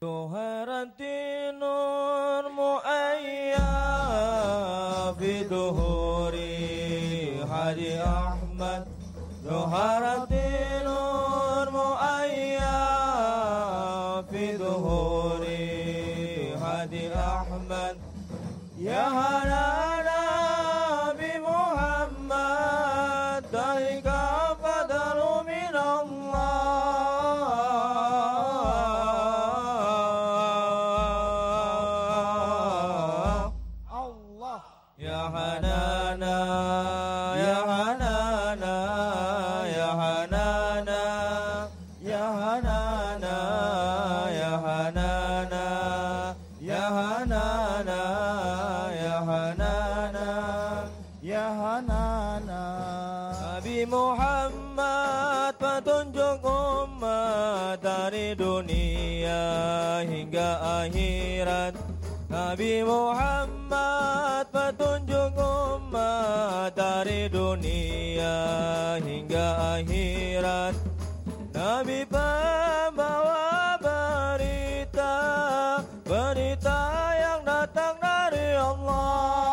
Tuharati nur mu'ayya fi duhuri Hadi Ahmad. Tuharati nur mu'ayya fi duhuri Hadi Ahmad. Ya hanana bi Muhammad daika fadalu min Allah. Muhammad petunjuk umat dari dunia hingga akhirat. Nabi Muhammad petunjuk umat dari dunia hingga akhirat. Nabi pembawa berita, berita yang datang dari Allah.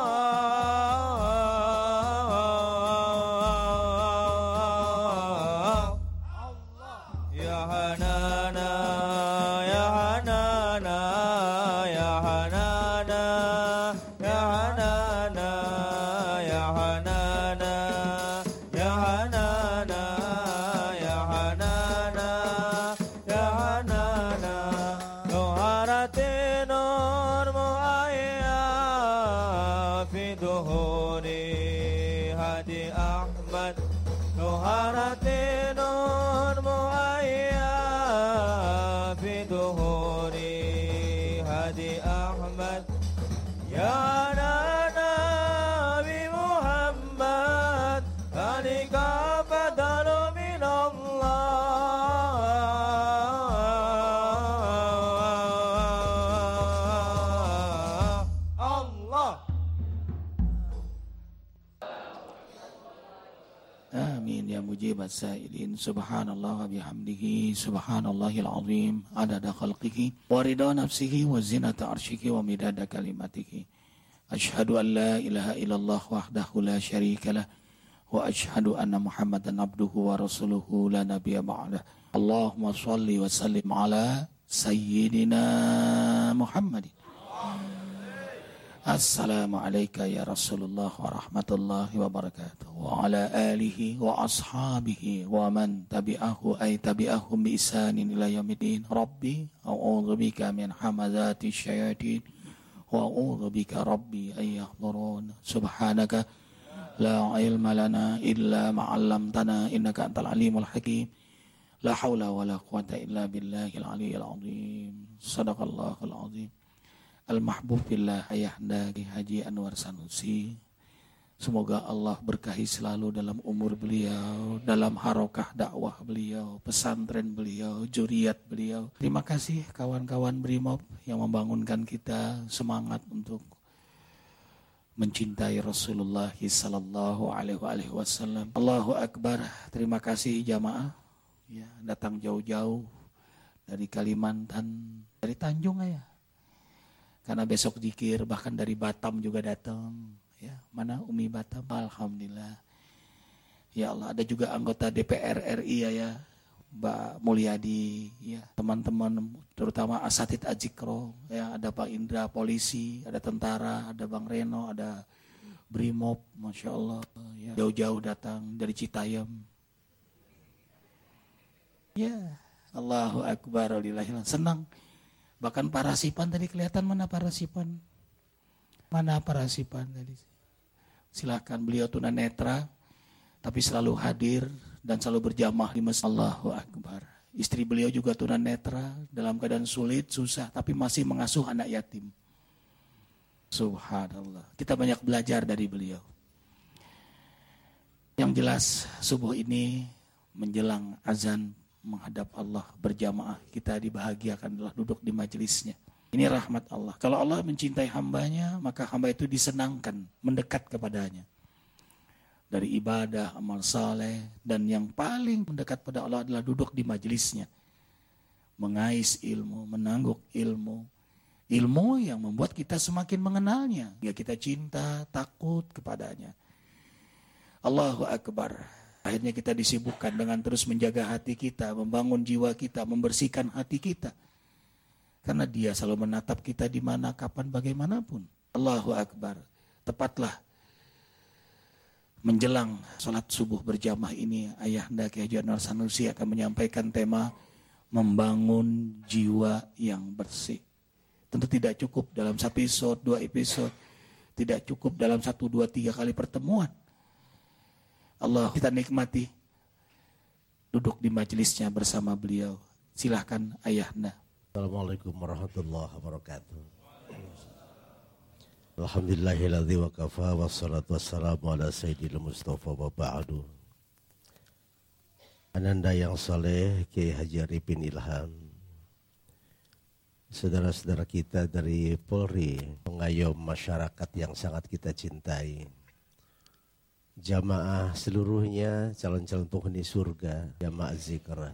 Mujibat sa'ilin. Subhanallah wa bihamdihi subhanallahil azim adada khalqihi wa ridha nafsihi wa zinata arshihi wa midada kalimatihi. Ashhadu an la ilaha illallah wahdahu la syarika lah wa ashhadu anna Muhammadan abduhu wa rasuluhu la nabiyya ba'dah. Allahumma shalli wa sallim ala sayyidina Muhammadin. Assalamualaikum ya Rasulullah wa rahmatullahi wa barakatuh wa ala alihi wa ashabihi wa man tabi'ahu ay tabi'ahum bi isanin ila yaumiddin. Rabbi a'udzu bika min hamazati syayatin wa a'udzu bika rabbi ay yahdurun. Subhanaka la ilma lana illa ma 'allamtana innaka antal alimul hakim. La haula wa la quwwata illa billahil aliyyil azim. Shadaqallahul azim. Al-Mahbub Billah Ayahanda Haji Anwar Sanusi. Semoga Allah berkahi selalu dalam umur beliau, dalam harokah dakwah beliau, pesantren beliau, juriyat beliau. Terima kasih kawan-kawan Brimob yang membangunkan kita semangat untuk mencintai Rasulullah sallallahu alaihi wasallam. Allahu Akbar. Terima kasih jamaah ya, datang jauh-jauh dari Kalimantan, dari Tanjung ya. Karena besok zikir, bahkan dari Batam juga datang. Ya, mana Umi Batam? Alhamdulillah. Ya Allah, ada juga anggota DPR RI ya, Mbak Mulyadi, ya, teman-teman terutama Asatid Ajikro, ya, ada Pak Indra polisi, ada tentara, ada Bang Reno, ada Brimob, Masya Allah, ya, jauh-jauh datang dari Citayam. Ya, Allahu Akbar, alhamdulillah, senang. Bahkan para Sipan tadi kelihatan, mana para Sipan? Mana para Sipan tadi? Silakan, beliau tunanetra tapi selalu hadir dan selalu berjamaah di masjid. Allahu Akbar. Istri beliau juga tunanetra, dalam keadaan sulit, susah, tapi masih mengasuh anak yatim. Subhanallah. Kita banyak belajar dari beliau. Yang jelas subuh ini menjelang azan menghadap Allah berjamaah, kita dibahagiakan adalah duduk di majelisnya. Ini rahmat Allah. Kalau Allah mencintai hambanya, maka hamba itu disenangkan mendekat kepadanya. Dari ibadah, amal saleh, dan yang paling mendekat pada Allah adalah duduk di majelisnya. mengais ilmu, menangguk ilmu. Ilmu yang membuat kita semakin mengenalnya, hingga kita cinta, takut kepadanya. Allahu Akbar. Akhirnya kita disibukkan dengan terus menjaga hati kita, membangun jiwa kita, membersihkan hati kita. Karena dia selalu menatap kita di mana, kapan, bagaimanapun. Allahu Akbar. Tepatlah menjelang sholat subuh berjamaah ini, Ayahanda Kiai Haji Anwar Sanusi akan menyampaikan tema membangun jiwa yang bersih. Tentu tidak cukup dalam 1 episode, 2 episode. Tidak cukup dalam 1, 2, 3 kali pertemuan. Allah, kita nikmati duduk di majelisnya bersama beliau. Silahkan Ayahanda. Assalamualaikum warahmatullahi wabarakatuh. Alhamdulillahilladzi wa kafa wassalatu wassalamu ala sayyidil mustafa wa ba'du. Ananda yang saleh Kiai Haji Arifin Ilham, saudara-saudara kita dari Polri, pengayom masyarakat yang sangat kita cintai, jamaah seluruhnya, calon-calon penghuni surga, jamaah zikr.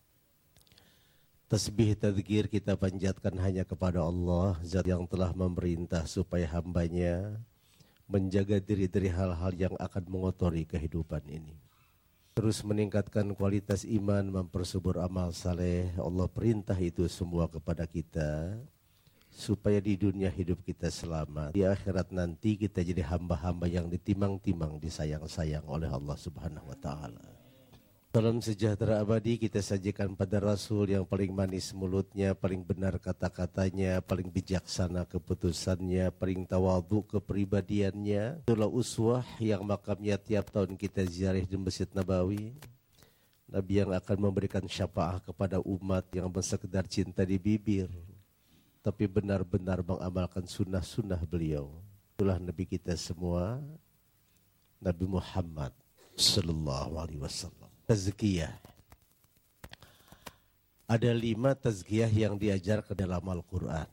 Tasbih tadzkir kita panjatkan hanya kepada Allah, Zat yang telah memerintah supaya hambanya menjaga diri dari hal-hal yang akan mengotori kehidupan ini. Terus meningkatkan kualitas iman, mempersubur amal saleh. Allah perintah itu semua kepada kita supaya di dunia hidup kita selamat, di akhirat nanti kita jadi hamba-hamba yang ditimang-timang, disayang-sayang oleh Allah Subhanahu wa taala. Salam sejahtera abadi kita sajikan pada Rasul yang paling manis mulutnya, paling benar kata-katanya, paling bijaksana keputusannya, paling tawadhu kepribadiannya. Itulah uswah yang makamnya tiap tahun kita ziarah di Masjid Nabawi. Nabi yang akan memberikan syafaat kepada umat yang bersekedar cinta di bibir, tapi benar-benar mengamalkan sunnah-sunnah beliau. Itulah Nabi kita semua, Nabi Muhammad sallallahu alaihi wasallam. Tazkiyah. Ada 5 tazkiyah yang diajar ke dalam Al-Quran.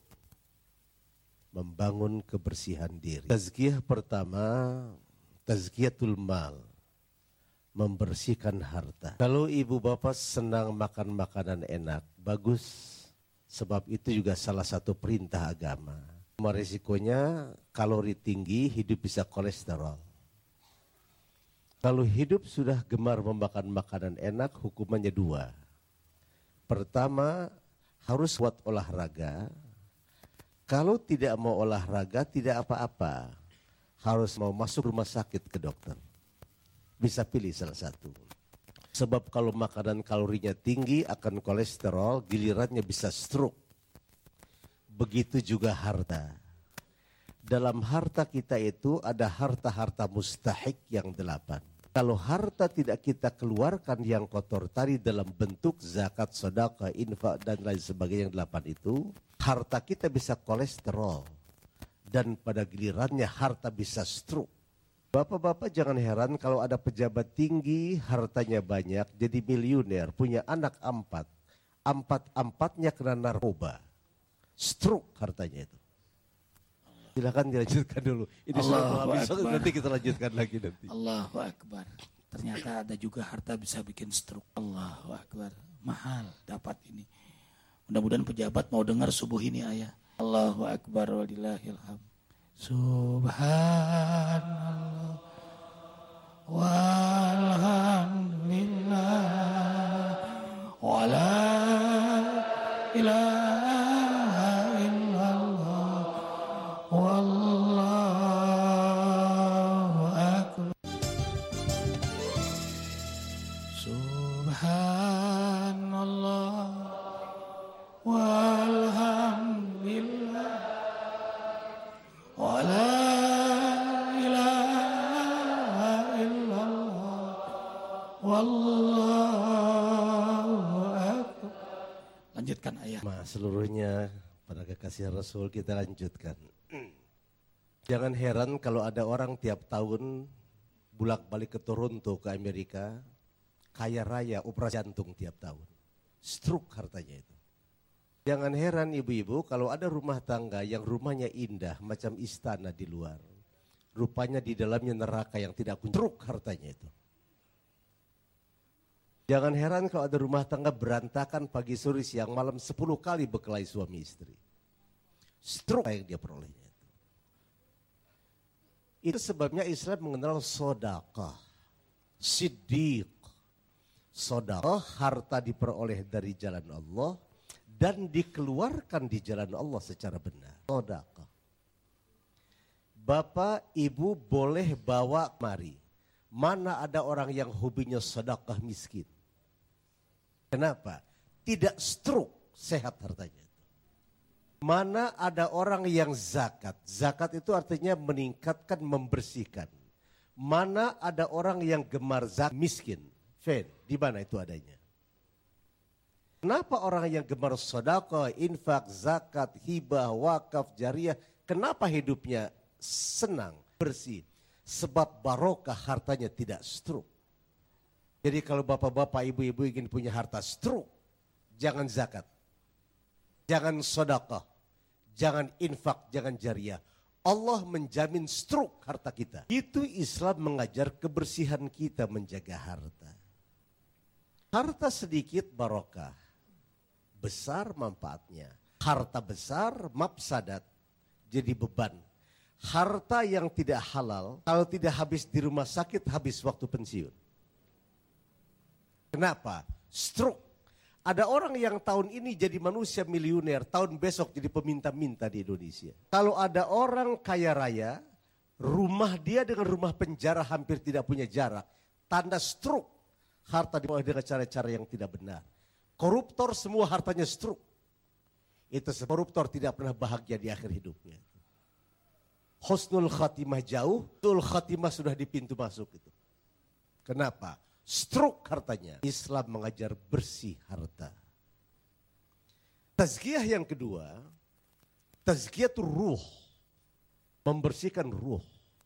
Membangun kebersihan diri. Tazkiyah pertama, tazkiyatul mal. Membersihkan harta. Kalau ibu bapak senang makan makanan enak, bagus. Sebab itu juga salah satu perintah agama. Resikonya kalori tinggi, hidup bisa kolesterol. Kalau hidup sudah gemar memakan makanan enak, hukumannya 2. Pertama, harus buat olahraga. Kalau tidak mau olahraga, tidak apa-apa. Harus mau masuk rumah sakit ke dokter. Bisa pilih salah satu. Sebab kalau makanan kalorinya tinggi akan kolesterol, gilirannya bisa stroke. Begitu juga harta. Dalam harta kita itu ada harta-harta mustahik yang 8. Kalau harta tidak kita keluarkan yang kotor tadi dalam bentuk zakat, sedekah, infak dan lain sebagainya yang 8 itu, harta kita bisa kolesterol dan pada gilirannya harta bisa stroke. Bapak-bapak jangan heran kalau ada pejabat tinggi, hartanya banyak, jadi miliuner, punya anak 4. 4-4-nya kena narkoba. Stroke hartanya itu. Silakan dilanjutkan dulu. Ini sudah habis, nanti kita lanjutkan lagi nanti. Allahu Akbar. Ternyata ada juga harta bisa bikin stroke. Allahu Akbar. Mahal dapat ini. Mudah-mudahan pejabat mau dengar subuh ini ayah. Allahu Akbar walillahil hamd. Subhanallah walhamdulillah wala ilaha illallah wallahu akbar. Subhanallah walhamdulillah wala ilaha illallah wallahu akbar. Lanjutkan ayat. Seluruhnya pada kekasih Rasul kita lanjutkan. Jangan heran kalau ada orang tiap tahun bolak-balik ke Toronto ke Amerika, kaya raya operasi jantung tiap tahun. Stroke hartanya itu. Jangan heran ibu-ibu kalau ada rumah tangga yang rumahnya indah macam istana di luar. Rupanya di dalamnya neraka yang tidak kunjung. Stroke hartanya itu. Jangan heran kalau ada rumah tangga berantakan pagi sore siang malam 10 kali berkelahi suami istri. Stroke yang dia perolehnya. Itu sebabnya Islam mengenal sedekah, siddiq. Sedekah harta diperoleh dari jalan Allah dan dikeluarkan di jalan Allah secara benar. Sedekah. Bapak, Ibu boleh bawa mari. Mana ada orang yang hobinya sedekah miskin? Kenapa? Tidak stroke, sehat hartanya. Mana ada orang yang zakat? Zakat itu artinya meningkatkan, membersihkan. Mana ada orang yang gemar zakat miskin? Di mana itu adanya? Kenapa orang yang gemar sedekah, infak, zakat, hibah, wakaf, jariyah, kenapa hidupnya senang, bersih? Sebab barokah hartanya tidak stroke. Jadi kalau bapak-bapak, ibu-ibu ingin punya harta stroke, jangan zakat, jangan sedekah, jangan infak, jangan jariyah. Allah menjamin stroke harta kita. Itu Islam mengajar kebersihan kita menjaga harta. Harta sedikit barokah, besar manfaatnya. Harta besar mafsadat, jadi beban. Harta yang tidak halal, kalau tidak habis di rumah sakit, habis waktu pensiun. Kenapa? Stroke. Ada orang yang tahun ini jadi manusia miliuner, tahun besok jadi peminta-minta di Indonesia. Kalau ada orang kaya raya, rumah dia dengan rumah penjara hampir tidak punya jarak. Tanda stroke. Harta diperoleh dengan cara-cara yang tidak benar. Koruptor semua hartanya stroke. Itu koruptor tidak pernah bahagia di akhir hidupnya. Husnul khatimah jauh, husnul khatimah sudah di pintu masuk itu. Kenapa? Stroke hartanya. Islam mengajar bersih harta. Tazkiyah yang kedua, tazkiyatul ruh. Membersihkan ruh.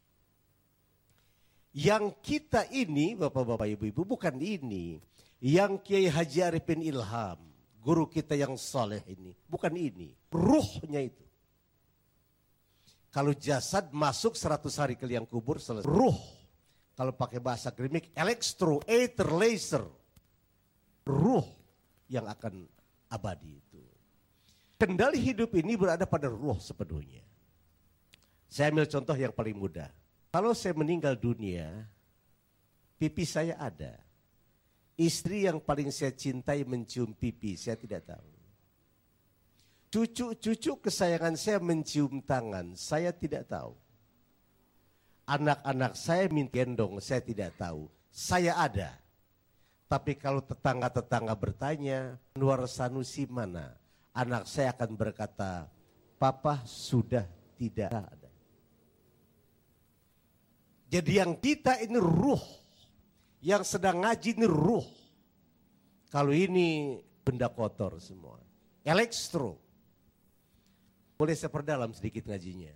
Yang kita ini, bapak-bapak, ibu-ibu, bukan ini. Yang Kiai Haji Arifin Ilham, guru kita yang saleh ini. Bukan ini, ruhnya itu. Kalau jasad masuk 100 hari ke liang kubur, selesai. Ruh. Kalau pakai bahasa akademik, elektro, ether, laser. Ruh yang akan abadi itu. Kendali hidup ini berada pada ruh sepenuhnya. Saya ambil contoh yang paling mudah. Kalau saya meninggal dunia, pipi saya ada. Istri yang paling saya cintai mencium pipi, saya tidak tahu. Cucu-cucu kesayangan saya mencium tangan, saya tidak tahu. Anak-anak saya minta gendong, saya tidak tahu. Saya ada. Tapi kalau tetangga-tetangga bertanya, Anwar Sanusi mana? Anak saya akan berkata, Papa sudah tidak ada. Jadi yang kita ini ruh. Yang sedang ngaji ini ruh. Kalau ini benda kotor semua. Elektro. Boleh saya perdalam sedikit ngajinya.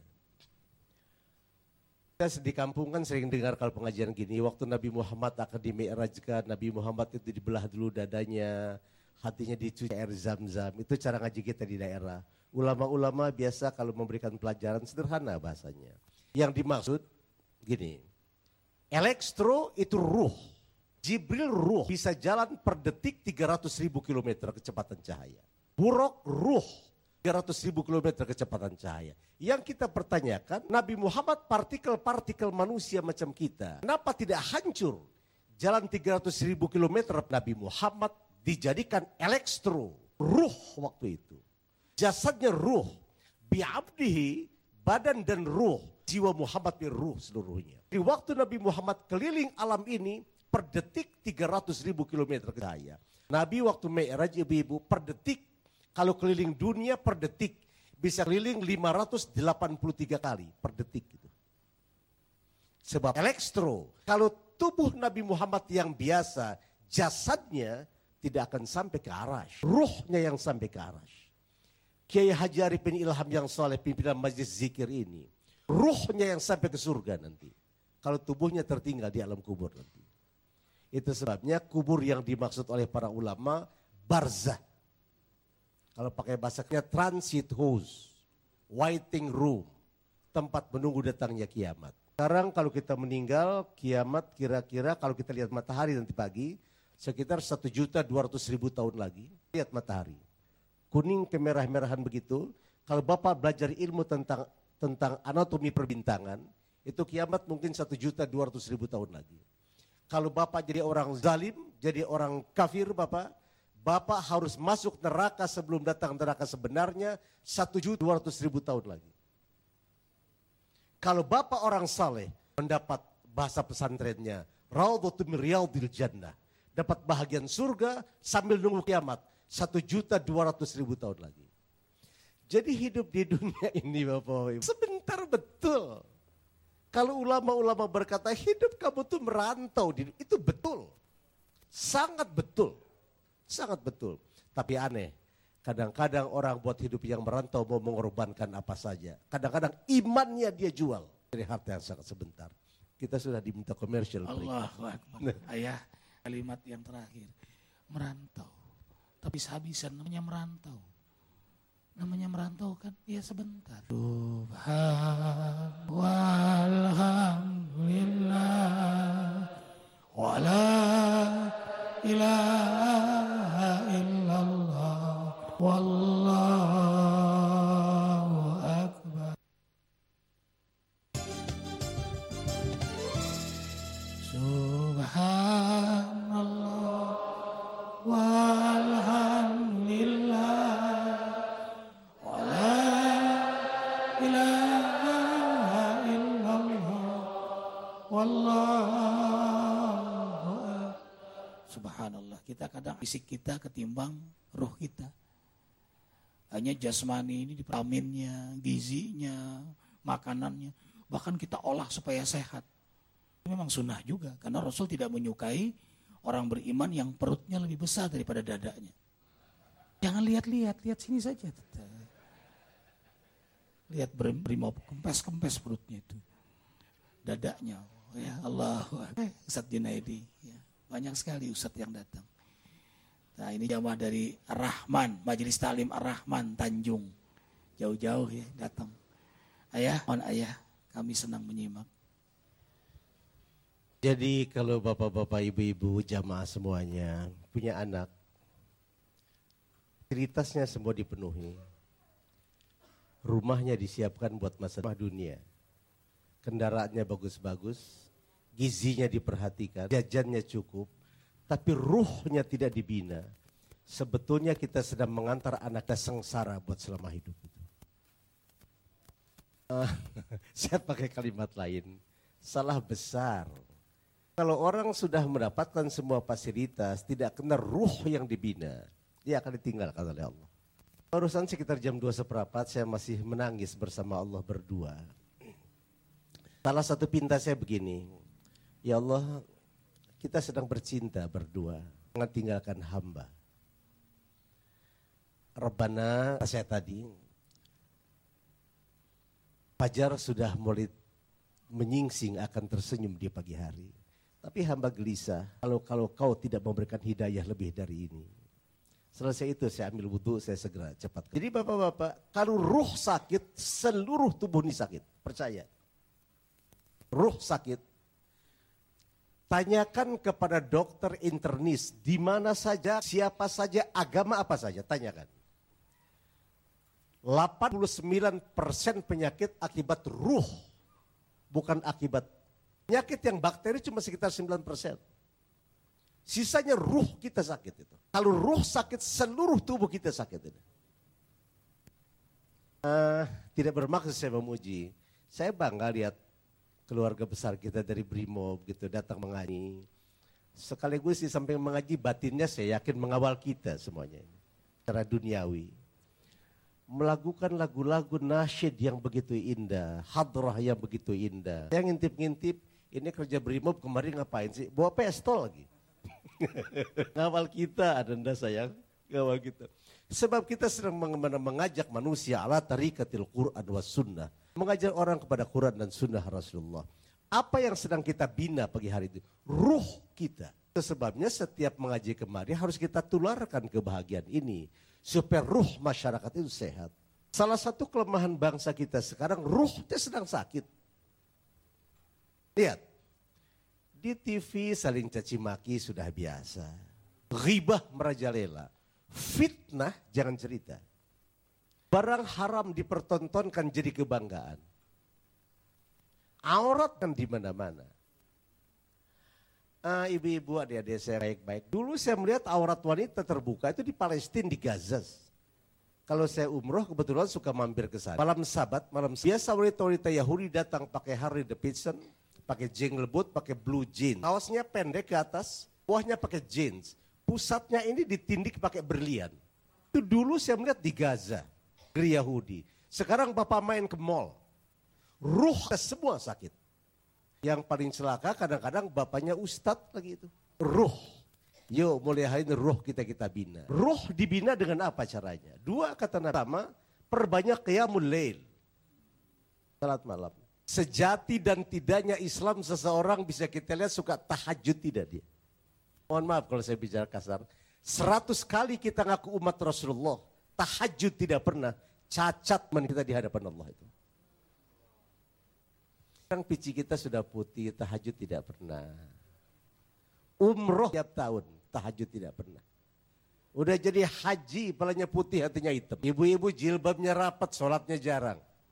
Kita di kampung kan sering dengar kalau pengajian gini. Waktu Nabi Muhammad akan dimi'rajkan, Nabi Muhammad itu dibelah dulu dadanya. Hatinya dicuci air zam-zam. Itu cara ngaji kita di daerah. Ulama-ulama biasa kalau memberikan pelajaran sederhana bahasanya. Yang dimaksud gini. Elektro itu ruh. Jibril ruh bisa jalan per detik 300.000 km kecepatan cahaya. Buruk ruh 300.000 km kecepatan cahaya. Yang kita pertanyakan, Nabi Muhammad partikel-partikel manusia macam kita. Kenapa tidak hancur? Jalan 300.000 km Nabi Muhammad dijadikan elektro. Ruh waktu itu. Jasadnya ruh. Bi'abdihi, badan dan ruh. Jiwa Muhammad bin ruh seluruhnya. Di waktu Nabi Muhammad keliling alam ini per detik 300.000 km cahaya. Nabi waktu Mi'raj ibu-ibu per detik, kalau keliling dunia per detik bisa keliling 583 kali per detik gitu. Sebab elektro, kalau tubuh Nabi Muhammad yang biasa, jasadnya tidak akan sampai ke arash. Ruhnya yang sampai ke arash. Kiai Haji Arifin Ilham yang soleh pimpinan majlis zikir ini. Ruhnya yang sampai ke surga nanti. Kalau tubuhnya tertinggal di alam kubur nanti. Itu sebabnya kubur yang dimaksud oleh para ulama barzah. Kalau pakai bahasanya transit house, waiting room, tempat menunggu datangnya kiamat. Sekarang kalau kita meninggal, kiamat kira-kira kalau kita lihat matahari nanti pagi, Sekitar 1.200.000 tahun lagi. Lihat matahari. Kuning kemerah-merahan begitu. Kalau Bapak belajar ilmu tentang anatomi perbintangan, itu kiamat mungkin 1.200.000 tahun lagi. Kalau Bapak jadi orang zalim, jadi orang kafir Bapak harus masuk neraka sebelum datang neraka sebenarnya 1.200.000 tahun lagi. Kalau Bapak orang saleh, mendapat bahasa pesantrennya, Raudhatun min Riyadhil Jannah, dapat bahagian surga sambil nunggu kiamat 1.200.000 tahun lagi. Jadi hidup di dunia ini Bapak Ibu sebentar betul. Kalau ulama-ulama berkata hidup kamu tuh merantau, itu betul. Sangat betul. Sangat betul. Tapi aneh, kadang-kadang orang buat hidup yang merantau mau mengorbankan apa saja. Kadang-kadang imannya dia jual dari harta yang sangat sebentar. Kita sudah diminta komersial. Allahu Akbar. Ayah, kalimat yang terakhir. Merantau. Tapi sehabisan namanya merantau. Namanya merantau kan, ya sebentar. Subhan walhamdulillah wa la ilaha illallah wallahu akbar. Subhanallah walhamdulillah Subhanallah, kita kadang fisik kita ketimbang roh kita. Hanya jasmani ini vitaminnya, gizinya, makanannya, bahkan kita olah supaya sehat. Memang sunnah juga, karena Rasul tidak menyukai orang beriman yang perutnya lebih besar daripada dadanya. Jangan lihat sini saja. Lihat Brimob, kempes perutnya itu. Dadanya, ya Allah. Ustadz Junaidi, ya. Banyak sekali Ustadz yang datang. Nah ini jamaah dari Ar-Rahman, Majelis Ta'lim Ar-Rahman Tanjung. Jauh-jauh ya datang. Ayah, kami senang menyimak. Jadi kalau bapak-bapak, ibu-ibu, jamaah semuanya punya anak, fasilitasnya semua dipenuhi. Rumahnya disiapkan buat masa dunia. Kendaraannya bagus-bagus, gizinya diperhatikan, jajannya cukup, tapi ruhnya tidak dibina. Sebetulnya kita sedang mengantar anaknya sengsara buat selama hidup itu. Saya pakai kalimat lain, salah besar. Kalau orang sudah mendapatkan semua fasilitas, tidak kena ruh yang dibina, dia akan ditinggalkan oleh Allah. Barusan sekitar jam 2:15 saya masih menangis bersama Allah berdua. Salah satu pinta saya begini, ya Allah, kita sedang bercinta berdua, jangan tinggalkan hamba. Rabbana, saya tadi, fajar sudah mulai menyingsing akan tersenyum di pagi hari. Tapi hamba gelisah, kalau kau tidak memberikan hidayah lebih dari ini. Selesai itu saya ambil wudhu, saya segera cepat. Jadi bapak-bapak, kalau ruh sakit, seluruh tubuh ini sakit, percaya. Ruh sakit, tanyakan kepada dokter internis, di mana saja, siapa saja, agama apa saja, tanyakan. 89% penyakit akibat ruh, bukan akibat penyakit yang bakteri cuma sekitar 9%. Sisanya ruh kita sakit itu. Kalau ruh sakit, seluruh tubuh kita sakit itu. Tidak bermaksud saya memuji. Saya bangga lihat keluarga besar kita dari Brimob gitu datang mengaji. Sekaligus di samping mengaji, batinnya saya yakin mengawal kita semuanya. Secara duniawi. Melakukan lagu-lagu nasyid yang begitu indah, hadrah yang begitu indah. Yang ngintip-ngintip, ini kerja Brimob kemarin ngapain sih? Bawa pistol lagi. Ngawal kita, adanda sayang, ngawal kita. Sebab kita sedang mengajak manusia ala tarikatil Qur'an wa sunnah. Mengajak orang kepada Quran dan sunnah Rasulullah. Apa yang sedang kita bina pagi hari itu? Ruh kita. Itu sebabnya setiap mengaji kemari harus kita tularkan kebahagiaan ini. Supaya ruh masyarakat itu sehat. Salah satu kelemahan bangsa kita sekarang, ruhnya sedang sakit. Lihat. Di TV saling caci maki sudah biasa. ghibah merajalela, fitnah jangan cerita. Barang haram dipertontonkan jadi kebanggaan. Aurat kan di mana-mana. Ibu-ibu, adik-adik saya baik-baik. Dulu saya melihat aurat wanita terbuka itu di Palestina, di Gaza. Kalau saya umroh kebetulan suka mampir ke sana. Malam Sabat, biasa wanita-wanita Yahudi datang pakai Harley Davidson, pakai jingle boot, pakai blue jeans. Kaosnya pendek ke atas, bawahnya pakai jeans. Pusatnya ini ditindik pakai berlian. Itu dulu saya melihat di Gaza, negeri Yahudi. Sekarang Bapak main ke mall, ruh semua sakit. Yang paling celaka kadang-kadang bapaknya ustadz lagi itu. Ruh. Yuk mulai hari ini ruh kita bina. Ruh dibina dengan apa caranya? Dua kata Nabi. Pertama, perbanyak qiyamul lail. Salat malam. Sejati dan tidaknya Islam seseorang bisa kita lihat suka tahajud tidak dia. Mohon maaf kalau saya bicara kasar. 100 kali kita ngaku umat Rasulullah. Tahajud tidak pernah. Cacat kita di hadapan Allah itu. Sekarang pici kita sudah putih, tahajud tidak pernah. Umroh tiap tahun, tahajud tidak pernah. Udah jadi haji, kepalanya putih, hatinya hitam. Ibu-ibu jilbabnya rapat, sholatnya jarang.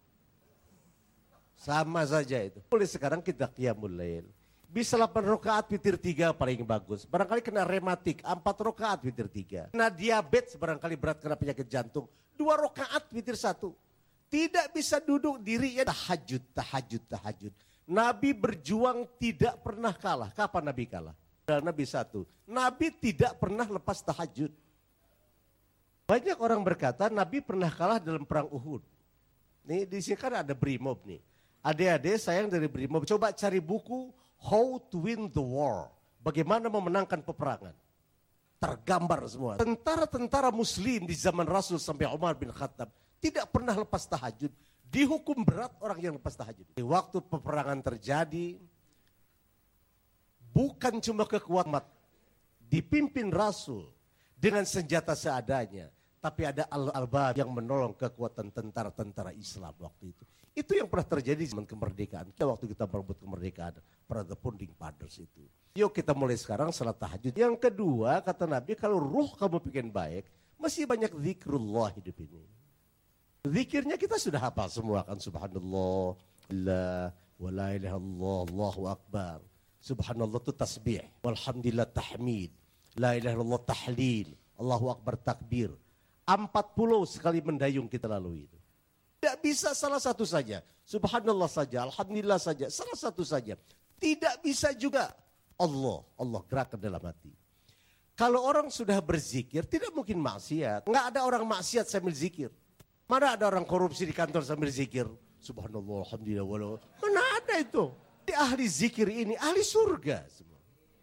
Sama saja itu. Mulai sekarang kita qiyamul lail. Bisa 8 rakaat witir 3 paling bagus. Barangkali kena rematik, 4 rakaat witir 3. Kena diabetes, barangkali berat kena penyakit jantung, 2 rakaat witir 1. Tidak bisa duduk dirinya tahajud. Nabi berjuang tidak pernah kalah. Kapan Nabi kalah? Nabi satu. Nabi tidak pernah lepas tahajud. Banyak orang berkata Nabi pernah kalah dalam perang Uhud. Nih di sini kan ada Brimob nih. Adik-adik sayang dari Brimob, coba cari buku How to Win the War. Bagaimana memenangkan peperangan. Tergambar semua. Tentara-tentara muslim di zaman Rasul sampai Umar bin Khattab tidak pernah lepas tahajud. Dihukum berat orang yang lepas tahajud. Di waktu peperangan terjadi, bukan cuma kekuatan dipimpin Rasul dengan senjata seadanya, tapi ada al-albab yang menolong kekuatan tentara-tentara Islam waktu itu. Itu yang pernah terjadi zaman kemerdekaan. Waktu kita merebut kemerdekaan, pada the founding fathers itu. Yuk kita mulai sekarang salat tahajud. Yang kedua, kata Nabi, kalau ruh kamu bikin baik, masih banyak zikrullah hidup ini. Zikirnya kita sudah hafal semua kan. Subhanallah, la ilaha illallah, Allahu akbar. Subhanallah itu tasbih. Walhamdulillah tahmid. La ilaha illallah tahlil. Allahu akbar takbir. 40 sekali mendayung kita lalui itu. Tidak bisa salah satu saja. Subhanallah saja, alhamdulillah saja, salah satu saja. Tidak bisa juga Allah gerakkan dalam hati. Kalau orang sudah berzikir, tidak mungkin maksiat. Enggak ada orang maksiat sambil zikir. Mana ada orang korupsi di kantor sambil zikir? Subhanallah, alhamdulillah. Mana ada itu? Di ahli zikir ini, ahli surga semua.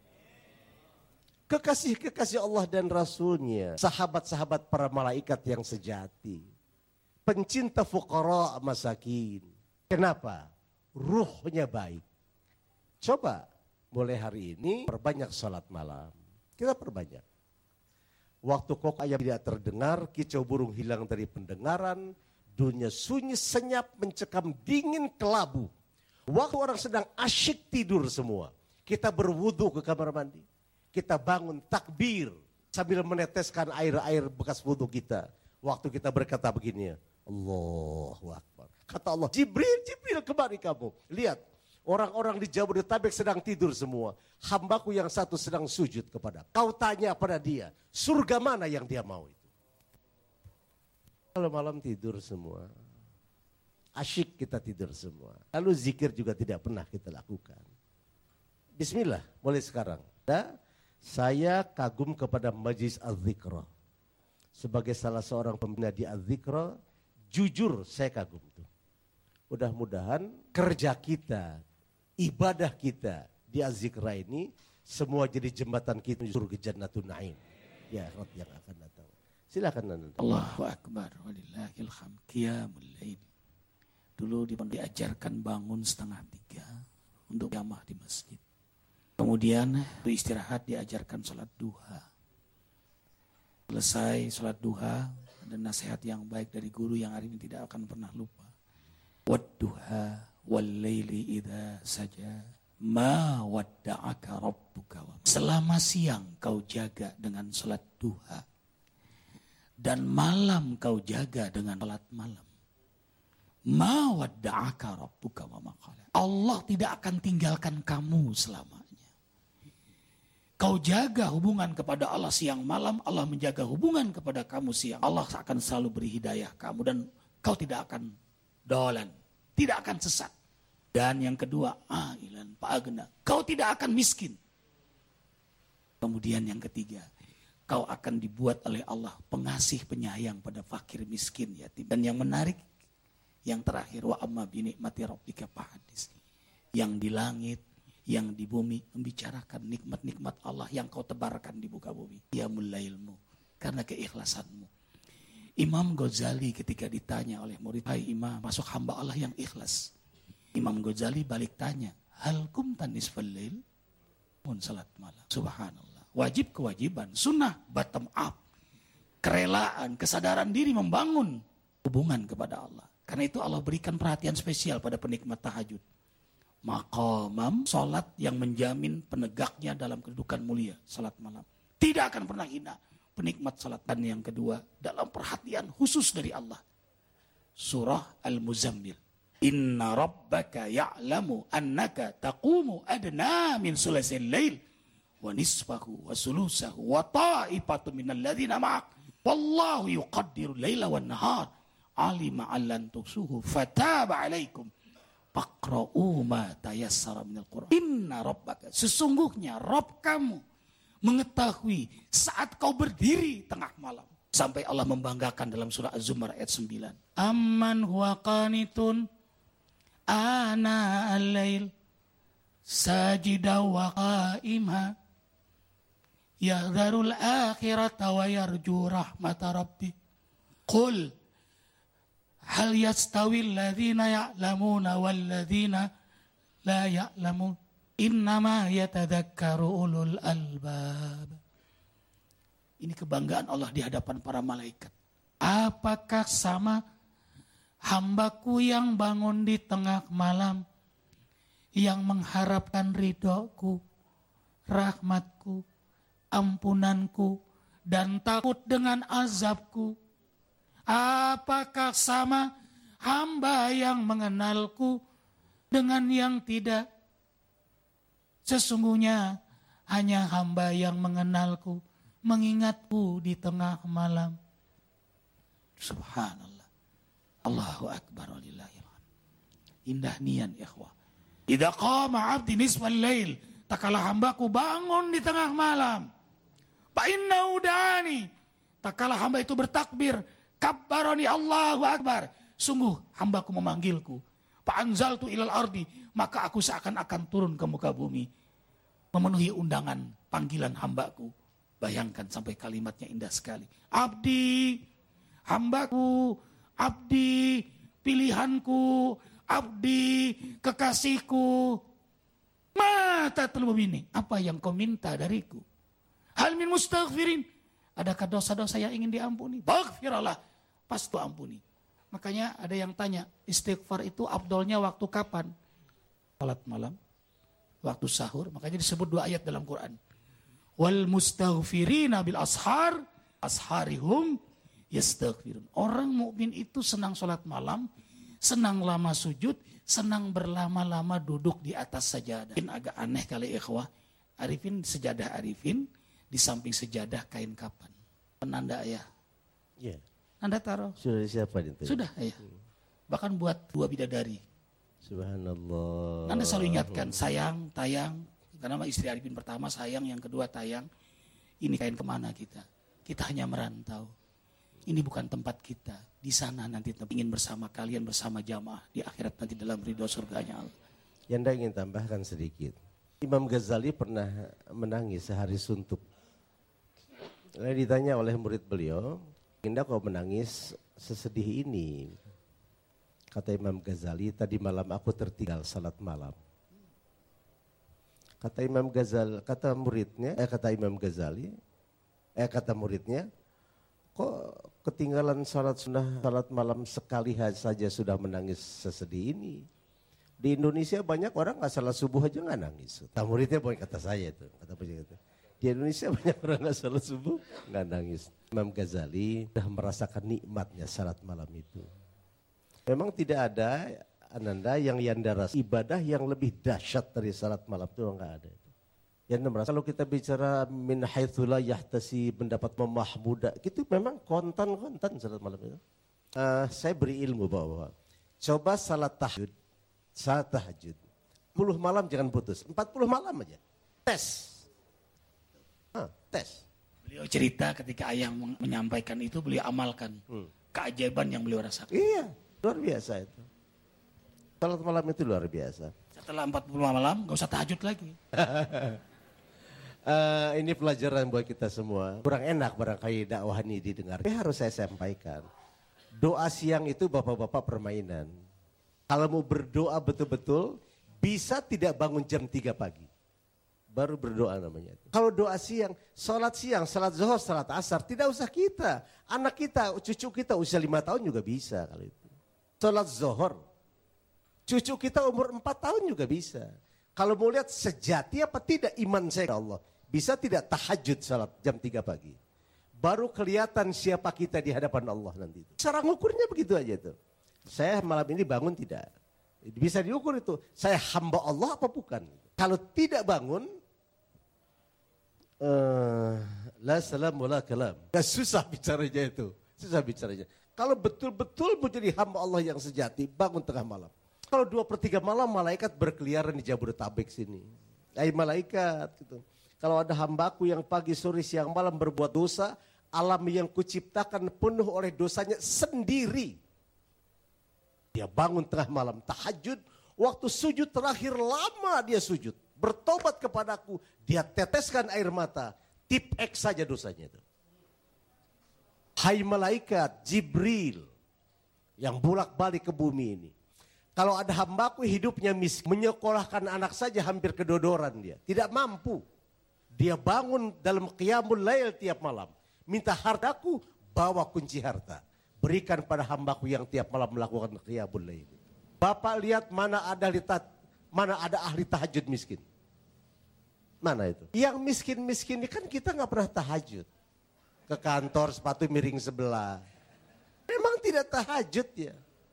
Kekasih-kekasih Allah dan Rasulnya. Sahabat-sahabat para malaikat yang sejati. Pencinta fuqara masakin. Kenapa? Ruhnya baik. Coba mulai hari ini perbanyak salat malam. Kita perbanyak. Waktu kok ayam tidak terdengar, kicau burung hilang dari pendengaran, dunia sunyi senyap mencekam dingin kelabu. Waktu orang sedang asyik tidur semua, kita berwudu ke kamar mandi. Kita bangun takbir sambil meneteskan air-air bekas wudu kita. Waktu kita berkata begini, Allahu Akbar. Kata Allah, Jibril kemari kamu. Lihat, orang-orang di Jabodetabek sedang tidur semua. Hambaku yang satu sedang sujud kepada. Kau tanya pada dia, surga mana yang dia mau itu? Kalau malam tidur semua. Asyik kita tidur semua. Lalu zikir juga tidak pernah kita lakukan. Bismillah, mulai sekarang. Saya kagum kepada Majlis Az-Zikra. Sebagai salah seorang pembina di Az-Zikra, jujur saya kagum tuh. Mudah-mudahan kerja kita, ibadah kita di Az-Zikra ini semua jadi jembatan kita menuju surga Jannatun Naim. Ya, yang akan datang. Silakan Nanda. Allahu Akbar, walillahil hamd. Qiyamul lail. Dulu diajarkan bangun 2:30 untuk jamaah di masjid. Kemudian istirahat diajarkan sholat duha. Selesai sholat duha, ada nasihat yang baik dari guru yang hari ini tidak akan pernah lupa. Wadduha wal laili idza saja Ma wadda'aka rabbuka. Selama siang kau jaga dengan salat duha. Dan malam kau jaga dengan salat malam. Ma wadda'aka rabbuka wa ma qala. Allah tidak akan tinggalkan kamu selamanya. Kau jaga hubungan kepada Allah siang malam, Allah menjaga hubungan kepada kamu siang. Allah akan selalu beri hidayah kamu dan kau tidak akan dolan, tidak akan sesat. Dan yang kedua, ailan fa'agna. Kau tidak akan miskin. Kemudian yang ketiga, kau akan dibuat oleh Allah pengasih penyayang pada fakir miskin yatim. Dan yang menarik, yang terakhir, wa amma bi ni'mati rabbika fahadits. Yang di langit, yang di bumi membicarakan nikmat-nikmat Allah yang kau tebarkan di muka bumi. Ya mulailmu, karena keikhlasanmu. Imam Ghazali ketika ditanya oleh murid, hai Imam, masuk hamba Allah yang ikhlas. Imam Ghazali balik tanya, hal kumtan nisfal lail? Pun salat malam. Subhanallah. Wajib kewajiban, sunnah bottom up. Kerelaan, kesadaran diri membangun hubungan kepada Allah. Karena itu Allah berikan perhatian spesial pada penikmat tahajud. Maqamam, salat yang menjamin penegaknya dalam kedudukan mulia, salat malam. Tidak akan pernah hina penikmat salat. Dan yang kedua, dalam perhatian khusus dari Allah. Surah Al-Muzammil. Inna rabbaka ya'lamu annaka taqumu adna min sulasil lail wa nisfahu wa sulusahu wa ta'ifatu minal ladhina ma'ak. Wallahu yuqaddiru layla wan nahar. Alima allan tuksuhu fataba alaikum. Faqra'u ma tayassara minal Qur'an. Inna rabbaka, sesungguhnya Rabb kamu mengetahui saat kau berdiri tengah malam. Sampai Allah membanggakan dalam surah Az-Zumar ayat 9. Amman huwa qanitun ana al-lail sajida wa qa'ima yahdharul akhirata wa yarju rahmata rabbi. Qul hal yastawi alladhina ya'lamuna walladhina la ya'lamun innama yatadhakkaru ulul albab. Ini kebanggaan Allah di hadapan para malaikat. Apakah sama hambaku yang bangun di tengah malam, yang mengharapkan ridhoku, rahmatku, ampunanku, dan takut dengan azabku? Apakah sama hamba yang mengenalku dengan yang tidak? Sesungguhnya hanya hamba yang mengenalku, mengingatku di tengah malam. Subhanallah. Allahu Akbar walillahilhamd. Indah nian ikhwah. Idza qama 'abdi nisfal lail, tak kala hambaku bangun di tengah malam. Fa innahu da'ani, tak kala hamba itu bertakbir, kabbarani Allahu Akbar, sungguh hambaku memanggilku. Fa anzaltu ilal ardi, maka aku seakan-akan turun ke muka bumi, memenuhi undangan panggilan hambaku. Bayangkan sampai kalimatnya indah sekali. Abdi, hambaku, abdi, pilihanku, abdi, kekasihku. Mata telur ini, apa yang kau minta dariku? Hal min mustaghfirin, adakah dosa-dosa yang ingin diampuni? Baghfirallah, pasti ampuni. Makanya ada yang tanya, istighfar itu afdolnya waktu kapan? Salat malam, waktu sahur. Makanya disebut 2 ayat dalam Quran. Wal mustaghfirina bil ashar, asharihum yastaghfirun. Orang mukmin itu senang salat malam, senang lama sujud, senang berlama-lama duduk di atas sajadah. Mungkin agak aneh kali ikhwah. Arifin, sejadah Arifin, di samping sejadah kain kapan. Penanda ayah. Iya. Anda taruh. Sudah siapa itu? Sudah ayah. Bahkan buat 2 bidadari. Subhanallah. Anda selalu ingatkan, sayang, tayang. Karena istri Arifin pertama sayang, yang kedua tayang. Ini kain kemana kita? Kita hanya merantau. Ini bukan tempat kita. Di sana nanti ingin bersama kalian, bersama jamaah. Di akhirat nanti dalam ridho surganya Allah. Yang Anda ingin tambahkan sedikit. Imam Ghazali pernah menangis sehari suntuk. Lalu ditanya oleh murid beliau, Indah kau menangis sesedih ini? Kata Imam Ghazali, tadi malam aku tertinggal salat malam. Kata Imam Ghazali, kata muridnya, kok ketinggalan salat sunnah salat malam sekali saja sudah menangis sesedih ini? Di Indonesia banyak orang nggak salat subuh aja nggak nangis. Muridnya bukan kata saya itu, kata penjaga itu. Di Indonesia banyak orang nggak salat subuh nggak nangis. Imam Ghazali sudah merasakan nikmatnya salat malam itu. Memang tidak ada Ananda yang Yanda rasa ibadah yang lebih dahsyat dari salat malam itu nggak ada. Yanda merasa kalau kita bicara min haitsu la yahtasi mendapat memahmuda, itu memang kontan salat malam itu. Saya beri ilmu bahwa coba salat tahajud. Salat tahajud 10 malam jangan putus, 40 malam aja tes. Beliau cerita ketika ayah menyampaikan itu, beliau amalkan keajaiban yang beliau rasakan. Iya, luar biasa itu. Salat malam itu luar biasa. Setelah 40 malam gak usah tahajud lagi. Ini pelajaran buat kita semua. Kurang enak barangkali dakwah ini didengar. Tapi harus saya sampaikan, doa siang itu bapak-bapak permainan. Kalau mau berdoa betul-betul, bisa tidak bangun jam 3 pagi. Baru berdoa namanya itu. Kalau doa siang, salat zuhur, salat asar, tidak usah kita. Anak kita, cucu kita usia 5 tahun juga bisa kalau itu. Salat zuhur, cucu kita umur 4 tahun juga bisa. Kalau mau lihat sejati apa tidak iman saya ke Allah, bisa tidak tahajud salat jam 3 pagi. Baru kelihatan siapa kita di hadapan Allah nanti. Cara ngukurnya begitu aja tuh. Saya malam ini bangun tidak. Bisa diukur itu. Saya hamba Allah apa bukan? Kalau tidak bangun, la salam wa la kalam. Susah bicaranya itu. Susah bicaranya. Kalau betul-betul menjadi hamba Allah yang sejati, bangun tengah malam. Kalau 2/3 malam malaikat berkeliaran di Jabodetabek sini. Malaikat gitu. Kalau ada hambaku yang pagi, sore, siang, malam berbuat dosa, alam yang kuciptakan penuh oleh dosanya sendiri. Dia bangun tengah malam tahajud, waktu sujud terakhir lama dia sujud. Bertobat kepadaku, dia teteskan air mata, tip X saja dosanya itu. Hai malaikat Jibril yang bolak-balik ke bumi ini. Kalau ada hambaku hidupnya miskin, menyekolahkan anak saja hampir kedodoran dia. Tidak mampu. Dia bangun dalam qiyamul lail tiap malam. Minta hartaku, bawa kunci harta. Berikan pada hambaku yang tiap malam melakukan qiyamul lail. Bapak lihat mana ada ahli tahajud miskin. Mana itu? Yang miskin-miskin ini kan kita nggak pernah tahajud. Ke kantor sepatu miring sebelah. Memang tidak tahajud ya.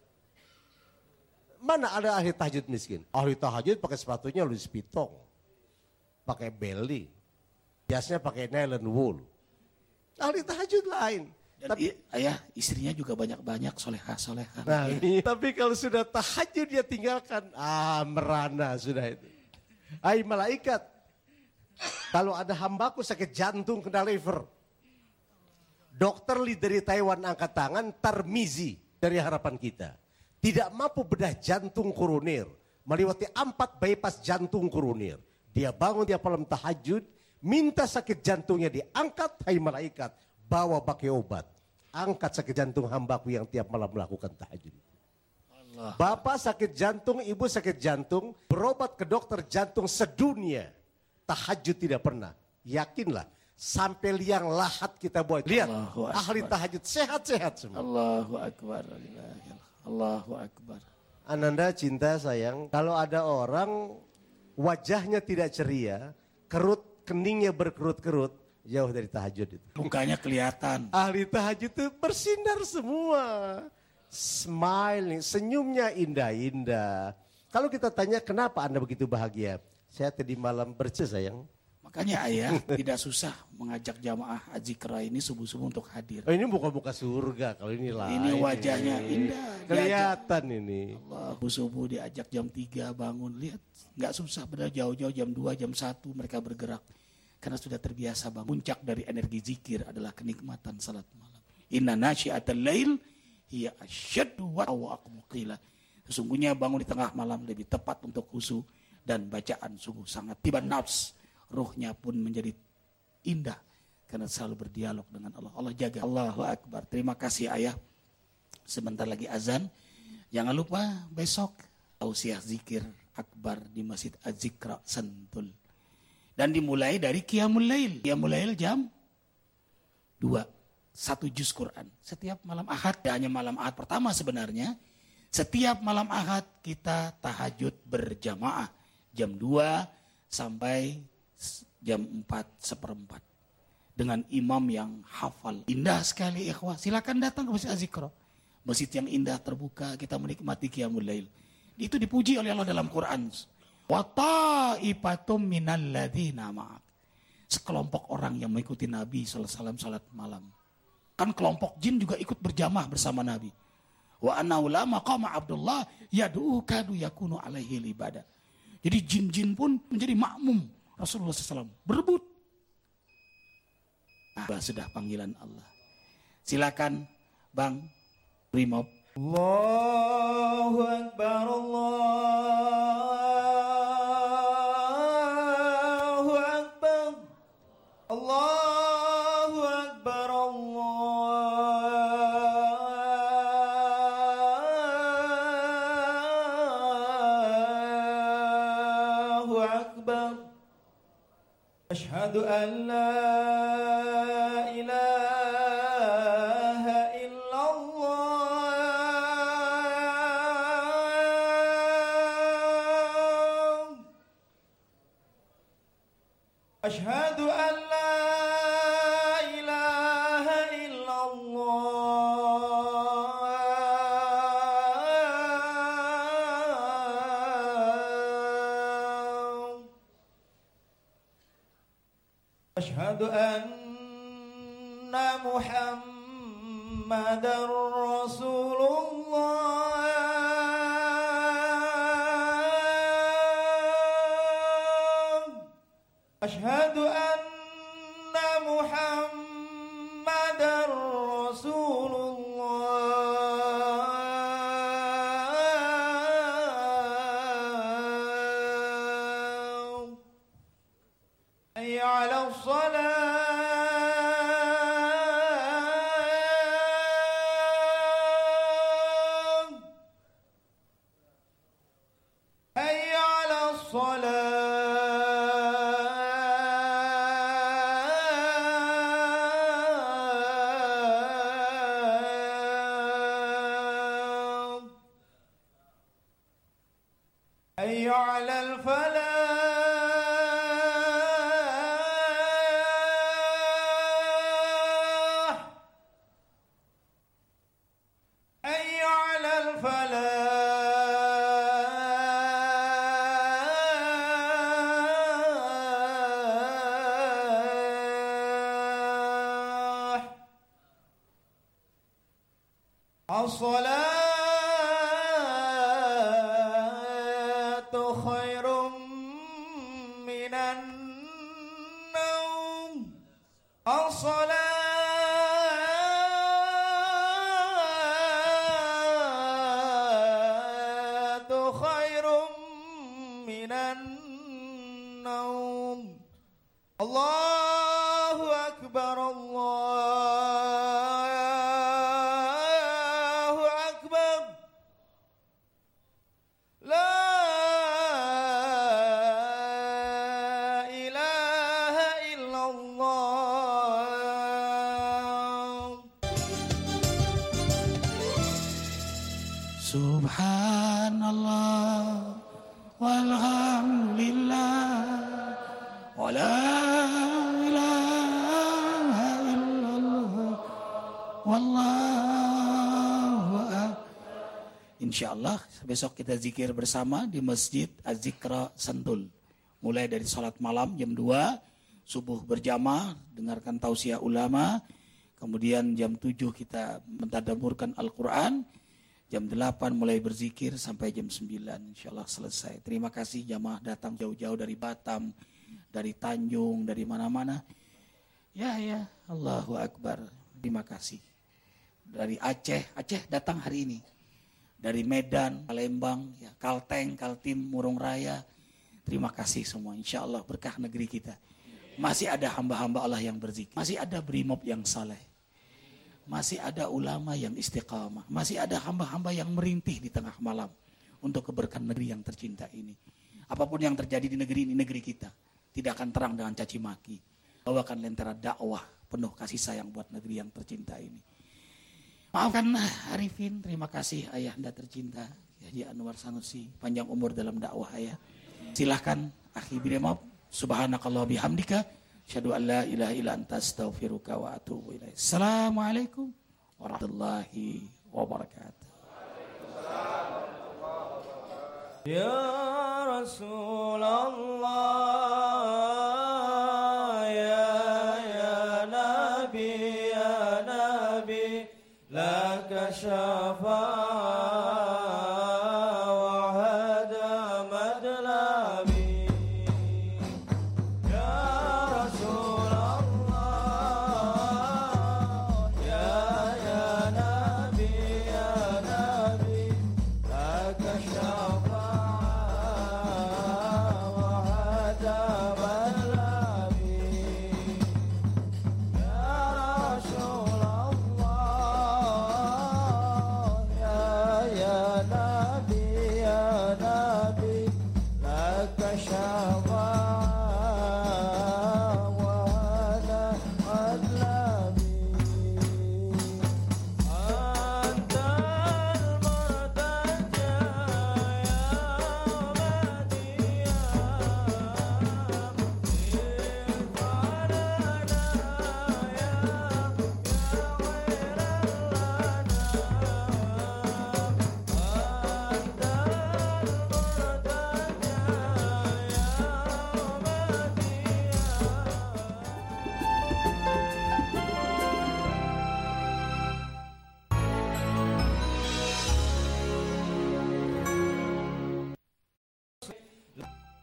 Mana ada ahli tahajud miskin? Ahli tahajud pakai sepatunya Louis Vuitton. Pakai belly. Biasanya pakai nylon wool. Ahli tahajud lain. Dan ayah istrinya juga banyak-banyak soleha-soleha. Nah, tapi kalau sudah tahajud dia tinggalkan. Merana sudah itu. Hai malaikat. Kalau ada hambaku sakit jantung kena liver. Dokter dari Taiwan angkat tangan, Tarmizi dari harapan kita. Tidak mampu bedah jantung koroner. Melewati 4 bypass jantung koroner. Dia bangun tiap malam tahajud. Minta sakit jantungnya diangkat. Hai malaikat. Bawa pakai obat. Angkat sakit jantung hambaku yang tiap malam melakukan tahajud. Allah. Bapak sakit jantung, ibu sakit jantung. Berobat ke dokter jantung sedunia. Tahajud tidak pernah. Yakinlah. Sampai liang lahat kita buat. Lihat ahli tahajud sehat-sehat semua. Allahu Akbar. Allahu Akbar. Ananda cinta sayang. Kalau ada orang wajahnya tidak ceria. Keningnya berkerut-kerut. Jauh dari tahajud itu. Mukanya kelihatan. Ahli tahajud itu bersinar semua. Smiling, senyumnya indah-indah. Kalau kita tanya kenapa Anda begitu bahagia? Saya tadi malam bersih sayang. Makanya ayah tidak susah mengajak jamaah Adzikra ini subuh-subuh untuk hadir. Ini muka-muka surga kalau ini lain. Ini wajahnya indah. Kelihatan ini. Allah, subuh diajak jam 3 bangun. Lihat, nggak susah benar jauh-jauh jam 2, jam 1 mereka bergerak. Karena sudah terbiasa bang. Puncak dari energi zikir adalah kenikmatan salat malam. Inna nasyi'atal lail hiya asyaddu wa aqwamu qila. Sesungguhnya bangun di tengah malam lebih tepat untuk khusyuk dan bacaan sungguh sangat tiba nafs. Ruhnya pun menjadi indah karena selalu berdialog dengan Allah. Allah jaga. Allahu Akbar. Terima kasih ayah. Sebentar lagi azan. Jangan lupa besok tausiah zikir akbar di Masjid Adzikra Sentul. Dan dimulai dari Qiyamul Lail. Qiyamul Lail jam 2. 1 juz Quran. Setiap malam Ahad, hanya malam Ahad pertama sebenarnya. Setiap malam Ahad kita tahajud berjamaah jam 2 sampai jam 4:15 dengan imam yang hafal. Indah sekali ikhwah. Silakan datang ke Masjid Az-Zikra. Masjid yang indah terbuka, kita menikmati qiyamul lail. Itu dipuji oleh Allah dalam Quran. Wa ta'ifatum minal ladzina ma'ak. Sekelompok orang yang mengikuti Nabi SAW salat malam. Kan kelompok jin juga ikut berjamaah bersama Nabi. Wa anna ulama qama Abdullah yad'u kadu yakunu alaihi ibadah. Jadi jin-jin pun menjadi makmum Rasulullah SAW. Berebut. Nah, sudah panggilan Allah. Silakan Bang Brimob. Allahu Akbar, Allahu Akbar, Allahu Akbar, Allahu Akbar. Asyhadu an la أشهد أن لا إله إلا الله أشهد أن محمدا رسول الله أشهد أن محمدا رسول الله حي على الصلاة حي على الصلاة حي على الفلاح حي على الفلاح الصلاة خير من النوم الصلاة خير من النوم الله أكبر الله أكبر لا إله إلا الله Subhanallah walhamdulillah wala ilaha illallah wallahu akbar. Insyaallah besok kita zikir bersama di Masjid Az-Zikra Sentul. Mulai dari salat malam jam 2, subuh berjamaah, dengarkan tausiah ulama. Kemudian jam 7 kita mentadabburkan Al-Quran. Jam 8 mulai berzikir sampai jam 9 insyaallah selesai. Terima kasih jamaah datang jauh-jauh dari Batam, dari Tanjung, dari mana-mana. Ya, Allahu Akbar. Terima kasih. Dari Aceh datang hari ini. Dari Medan, Palembang, ya, Kalteng, Kaltim, Murung Raya. Terima kasih semua. Insyaallah berkah negeri kita. Masih ada hamba-hamba Allah yang berzikir. Masih ada brimob yang saleh. Masih ada ulama yang istiqamah. Masih ada hamba-hamba yang merintih di tengah malam untuk keberkahan negeri yang tercinta ini. Apapun yang terjadi di negeri ini, negeri kita tidak akan terang dengan caci maki. Bawakan lentera dakwah penuh kasih sayang buat negeri yang tercinta ini. Maafkan Arifin, terima kasih ayahanda tercinta Haji Anwar Sanusi, panjang umur dalam dakwah ayah. Silahkan akhi Biremop, subhanakallah bihamdika, asyhadu an la ilaha illa anta astaghfiruka wa atubu ilaik. Assalamualaikum warahmatullahi wabarakatuh. Ya Rasulullah, ya Nabi, laka syafaat.